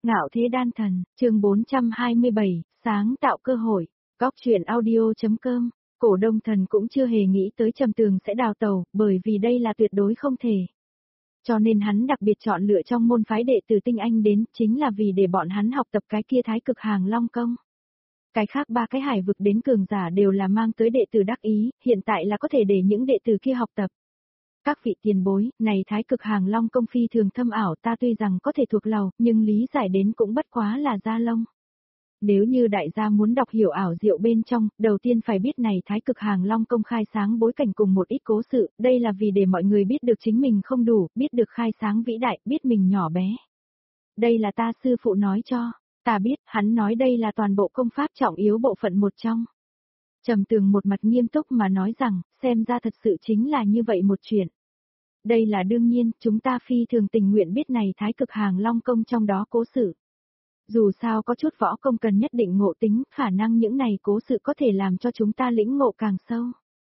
Ngạo thế đan thần, chương 427, sáng tạo cơ hội, góc truyện audio.com, Cổ Đông Thần cũng chưa hề nghĩ tới Trầm Tường sẽ đào tẩu, bởi vì đây là tuyệt đối không thể. Cho nên hắn đặc biệt chọn lựa trong môn phái đệ tử tinh anh đến, chính là vì để bọn hắn học tập cái kia thái cực hàng long công. Cái khác ba cái hải vực đến cường giả đều là mang tới đệ tử đắc ý, hiện tại là có thể để những đệ tử kia học tập. Các vị tiền bối, này thái cực hàng long công phi thường thâm ảo, ta tuy rằng có thể thuộc lầu, nhưng lý giải đến cũng bất quá là da lông. Nếu như đại gia muốn đọc hiểu ảo diệu bên trong, đầu tiên phải biết này thái cực hàng long công khai sáng bối cảnh cùng một ít cố sự, đây là vì để mọi người biết được chính mình không đủ, biết được khai sáng vĩ đại, biết mình nhỏ bé. Đây là ta sư phụ nói cho, ta biết, hắn nói đây là toàn bộ công pháp trọng yếu bộ phận một trong. Trầm Tường một mặt nghiêm túc mà nói rằng, xem ra thật sự chính là như vậy một chuyện. Đây là đương nhiên, chúng ta phi thường tình nguyện biết này thái cực hàng long công trong đó cố sự. Dù sao có chút võ công cần nhất định ngộ tính, khả năng những này cố sự có thể làm cho chúng ta lĩnh ngộ càng sâu.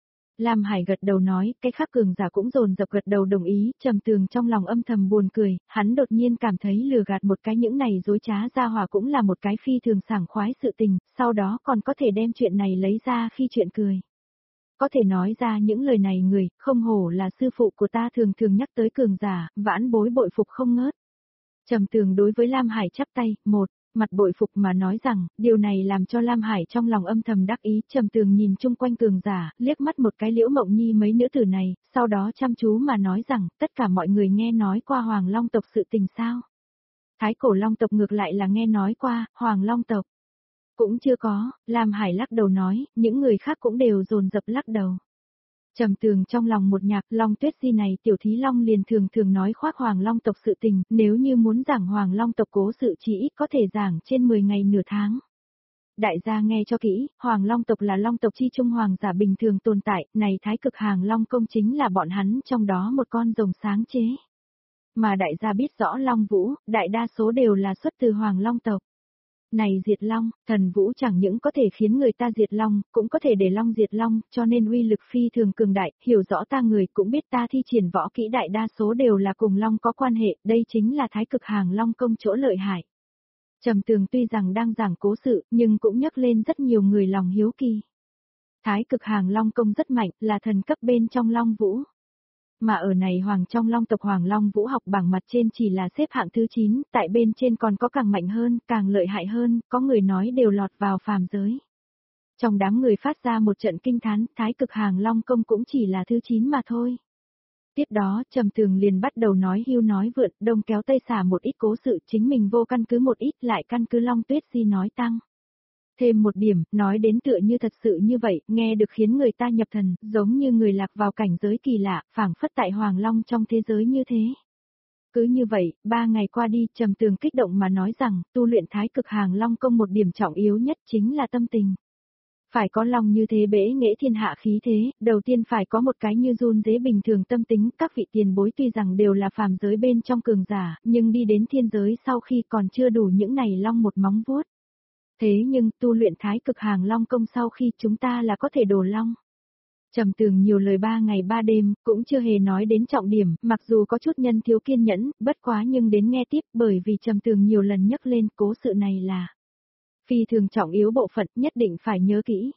Lam Hải gật đầu nói, cái khác cường giả cũng dồn dập gật đầu đồng ý, Trầm Tường trong lòng âm thầm buồn cười, hắn đột nhiên cảm thấy lừa gạt một cái những này dối trá ra hòa cũng là một cái phi thường sảng khoái sự tình, sau đó còn có thể đem chuyện này lấy ra khi chuyện cười. Có thể nói ra những lời này người, không hổ là sư phụ của ta thường thường nhắc tới cường giả, vãn bối bội phục không ngớt. Trầm Tường đối với Lam Hải chắp tay, một mặt bội phục mà nói rằng, điều này làm cho Lam Hải trong lòng âm thầm đắc ý, Trầm Tường nhìn chung quanh cường giả, liếc mắt một cái Liễu Mộng Nhi mấy nữ tử này, sau đó chăm chú mà nói rằng, tất cả mọi người nghe nói qua Hoàng Long tộc sự tình sao. Thái Cổ Long tộc ngược lại là nghe nói qua, Hoàng Long tộc. Cũng chưa có, Lam Hải lắc đầu nói, những người khác cũng đều dồn dập lắc đầu. Trầm Tường trong lòng một nhạc, Long Tuyết Di này tiểu thí Long liền thường nói khoác Hoàng Long tộc sự tình, nếu như muốn giảng Hoàng Long tộc cố sự chỉ ít có thể giảng trên 10 ngày nửa tháng. Đại gia nghe cho kỹ, Hoàng Long tộc là Long tộc chi trung hoàng giả bình thường tồn tại, này thái cực hàng Long công chính là bọn hắn trong đó một con rồng sáng chế. Mà đại gia biết rõ Long Vũ, đại đa số đều là xuất từ Hoàng Long tộc. Này diệt long, thần vũ chẳng những có thể khiến người ta diệt long, cũng có thể để long diệt long, cho nên uy lực phi thường cường đại, hiểu rõ ta người cũng biết ta thi triển võ kỹ đại đa số đều là cùng long có quan hệ, đây chính là thái cực hàng long công chỗ lợi hại. Trầm Tường tuy rằng đang giảng cố sự, nhưng cũng nhắc lên rất nhiều người lòng hiếu kỳ. Thái cực hàng long công rất mạnh, là thần cấp bên trong long vũ. Mà ở này Hoàng trong Long tộc Hoàng Long Vũ học bảng mặt trên chỉ là xếp hạng thứ 9, tại bên trên còn có càng mạnh hơn, càng lợi hại hơn, có người nói đều lọt vào phàm giới. Trong đám người phát ra một trận kinh thán, thái cực hàng Long công cũng chỉ là thứ 9 mà thôi. Tiếp đó, Trầm Tường liền bắt đầu nói hưu nói vượn, đông kéo tây xả một ít cố sự, chính mình vô căn cứ một ít lại căn cứ Long Tuyết Di nói tăng. Thêm một điểm, nói đến tựa như thật sự như vậy, nghe được khiến người ta nhập thần, giống như người lạc vào cảnh giới kỳ lạ, phảng phất tại Hoàng Long trong thế giới như thế. Cứ như vậy, 3 ngày qua đi, Trầm Tường kích động mà nói rằng, tu luyện thái cực hàng Long công một điểm trọng yếu nhất chính là tâm tình. Phải có lòng như thế bể nghệ thiên hạ khí thế, đầu tiên phải có một cái như run dế bình thường tâm tính, các vị tiền bối tuy rằng đều là phàm giới bên trong cường giả, nhưng đi đến thiên giới sau khi còn chưa đủ những này long một móng vuốt. Thế nhưng, tu luyện thái cực hàng long công sau khi chúng ta là có thể đổ long. Trầm Tường nhiều lời 3 ngày 3 đêm, cũng chưa hề nói đến trọng điểm, mặc dù có chút nhân thiếu kiên nhẫn, bất quá nhưng đến nghe tiếp bởi vì Trầm Tường nhiều lần nhắc lên cố sự này là phi thường trọng yếu bộ phận nhất định phải nhớ kỹ.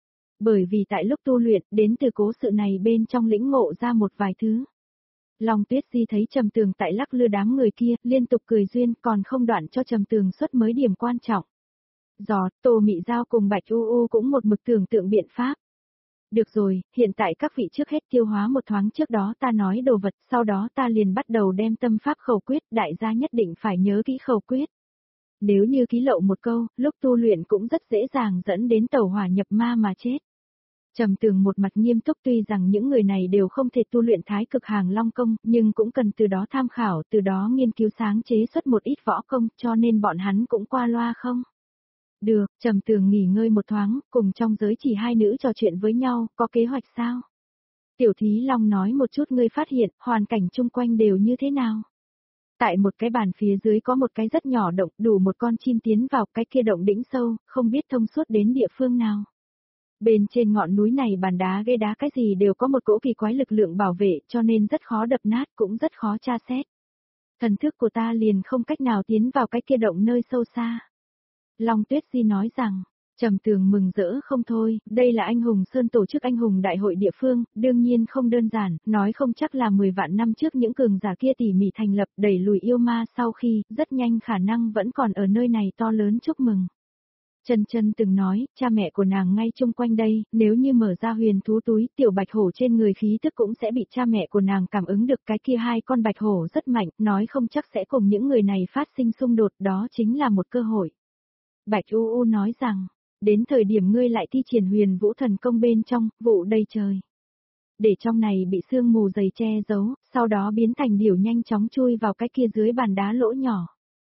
Bởi vì tại lúc tu luyện, đến từ cố sự này bên trong lĩnh ngộ ra một vài thứ. Long Tuyết Di thấy Trầm Tường tại lắc lư đám người kia, liên tục cười duyên còn không đoạn cho Trầm Tường xuất mới điểm quan trọng. Giò, Tô Mị Giao cùng Bạch U U cũng một mực tưởng tượng biện pháp. Được rồi, hiện tại các vị trước hết tiêu hóa một thoáng trước đó ta nói đồ vật, sau đó ta liền bắt đầu đem tâm pháp khẩu quyết, đại gia nhất định phải nhớ kỹ khẩu quyết. Nếu như ký lậu một câu, lúc tu luyện cũng rất dễ dàng dẫn đến tẩu hỏa nhập ma mà chết. Trầm Tường một mặt nghiêm túc tuy rằng những người này đều không thể tu luyện thái cực hàng long công, nhưng cũng cần từ đó tham khảo, từ đó nghiên cứu sáng chế xuất một ít võ công, cho nên bọn hắn cũng qua loa không. Được, Trầm Tường nghỉ ngơi một thoáng, cùng trong giới chỉ hai nữ trò chuyện với nhau, có kế hoạch sao? Tiểu Thí Long nói một chút ngươi phát hiện, hoàn cảnh chung quanh đều như thế nào? Tại một cái bàn phía dưới có một cái rất nhỏ động, đủ một con chim tiến vào, cái kia động đỉnh sâu, không biết thông suốt đến địa phương nào. Bên trên ngọn núi này bàn đá ghê đá cái gì đều có một cỗ kỳ quái lực lượng bảo vệ, cho nên rất khó đập nát, cũng rất khó tra xét. Thần thức của ta liền không cách nào tiến vào cái kia động nơi sâu xa. Long Tuyết Di nói rằng, Trầm Tường mừng rỡ không thôi, đây là anh hùng Sơn tổ chức anh hùng đại hội địa phương, đương nhiên không đơn giản, nói không chắc là 10 vạn năm trước những cường giả kia tỉ mỉ thành lập đẩy lùi yêu ma sau khi, rất nhanh khả năng vẫn còn ở nơi này to lớn chúc mừng. Chân Chân từng nói, cha mẹ của nàng ngay chung quanh đây, nếu như mở ra huyền thú túi, tiểu bạch hổ trên người khí tức cũng sẽ bị cha mẹ của nàng cảm ứng được, cái kia hai con bạch hổ rất mạnh, nói không chắc sẽ cùng những người này phát sinh xung đột, đó chính là một cơ hội. Bạch U U nói rằng, đến thời điểm ngươi lại thi triển huyền vũ thần công bên trong, vụ đầy trời. Để trong này bị sương mù dày che giấu, sau đó biến thành điểu nhanh chóng chui vào cái kia dưới bàn đá lỗ nhỏ.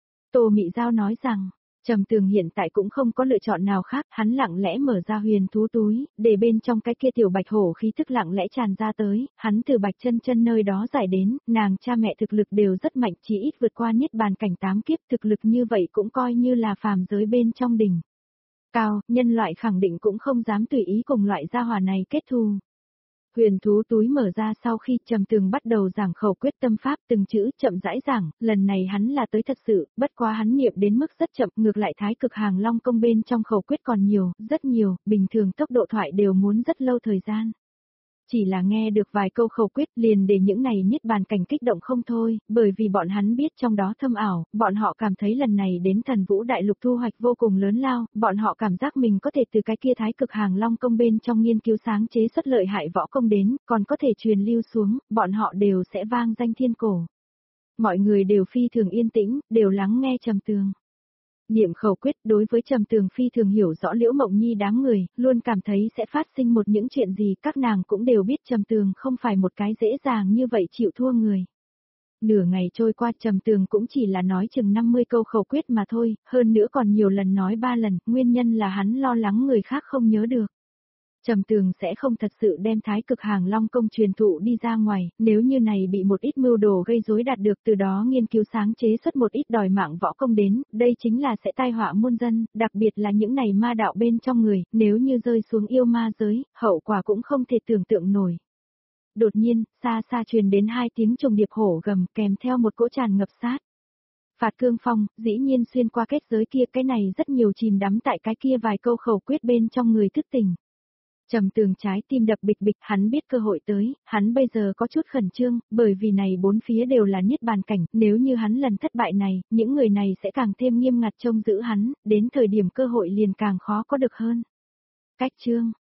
Tô Mị Giao nói rằng, Trầm Tường hiện tại cũng không có lựa chọn nào khác, hắn lặng lẽ mở ra huyền thú túi, để bên trong cái kia tiểu bạch hổ khí thức lặng lẽ tràn ra tới, hắn từ Bạch Chân Chân nơi đó giải đến, nàng cha mẹ thực lực đều rất mạnh, chỉ ít vượt qua niết bàn cảnh 8 kiếp, thực lực như vậy cũng coi như là phàm giới bên trong đỉnh cao, nhân loại khẳng định cũng không dám tùy ý cùng loại gia hỏa này kết thù. Huyền thú túi mở ra sau khi Trầm Tường bắt đầu giảng khẩu quyết tâm pháp từng chữ chậm rãi giảng, lần này hắn là tới thật sự, bất quá hắn niệm đến mức rất chậm, ngược lại thái cực hàng long công bên trong khẩu quyết còn nhiều, rất nhiều, bình thường tốc độ thoại đều muốn rất lâu thời gian. Chỉ là nghe được vài câu khẩu quyết liền để những này niết bàn cảnh kích động không thôi, bởi vì bọn hắn biết trong đó thâm ảo, bọn họ cảm thấy lần này đến Thần Vũ Đại Lục thu hoạch vô cùng lớn lao, bọn họ cảm giác mình có thể từ cái kia thái cực hàng long công bên trong nghiên cứu sáng chế xuất lợi hại võ công đến, còn có thể truyền lưu xuống, bọn họ đều sẽ vang danh thiên cổ. Mọi người đều phi thường yên tĩnh, đều lắng nghe Trầm Tường. Niệm khẩu quyết đối với Trầm Tường phi thường hiểu rõ Liễu Mộng Nhi đám người, luôn cảm thấy sẽ phát sinh một những chuyện gì, các nàng cũng đều biết Trầm Tường không phải một cái dễ dàng như vậy chịu thua người. Nửa ngày trôi qua Trầm Tường cũng chỉ là nói chừng 50 câu khẩu quyết mà thôi, hơn nữa còn nhiều lần nói 3 lần, nguyên nhân là hắn lo lắng người khác không nhớ được. Trầm Tường sẽ không thật sự đem thái cực hàng long công truyền thụ đi ra ngoài, nếu như này bị một ít mưu đồ gây rối đạt được từ đó nghiên cứu sáng chế xuất một ít đòi mạng võ công đến, đây chính là sẽ tai họa muôn dân, đặc biệt là những này ma đạo bên trong người, nếu như rơi xuống yêu ma giới, hậu quả cũng không thể tưởng tượng nổi. Đột nhiên, xa xa truyền đến 2 tiếng trùng điệp hổ gầm kèm theo một cỗ tràn ngập sát. Phạt cương phong, dĩ nhiên xuyên qua kết giới kia, cái này rất nhiều chìm đắm tại cái kia vài câu khẩu quyết bên trong người thức tỉnh. Trầm Tường trái tim đập bịch bịch, hắn biết cơ hội tới, hắn bây giờ có chút khẩn trương, bởi vì này bốn phía đều là niết bàn cảnh, nếu như hắn lần thất bại này, những người này sẽ càng thêm nghiêm ngặt trông giữ hắn, đến thời điểm cơ hội liền càng khó có được hơn. Cách chương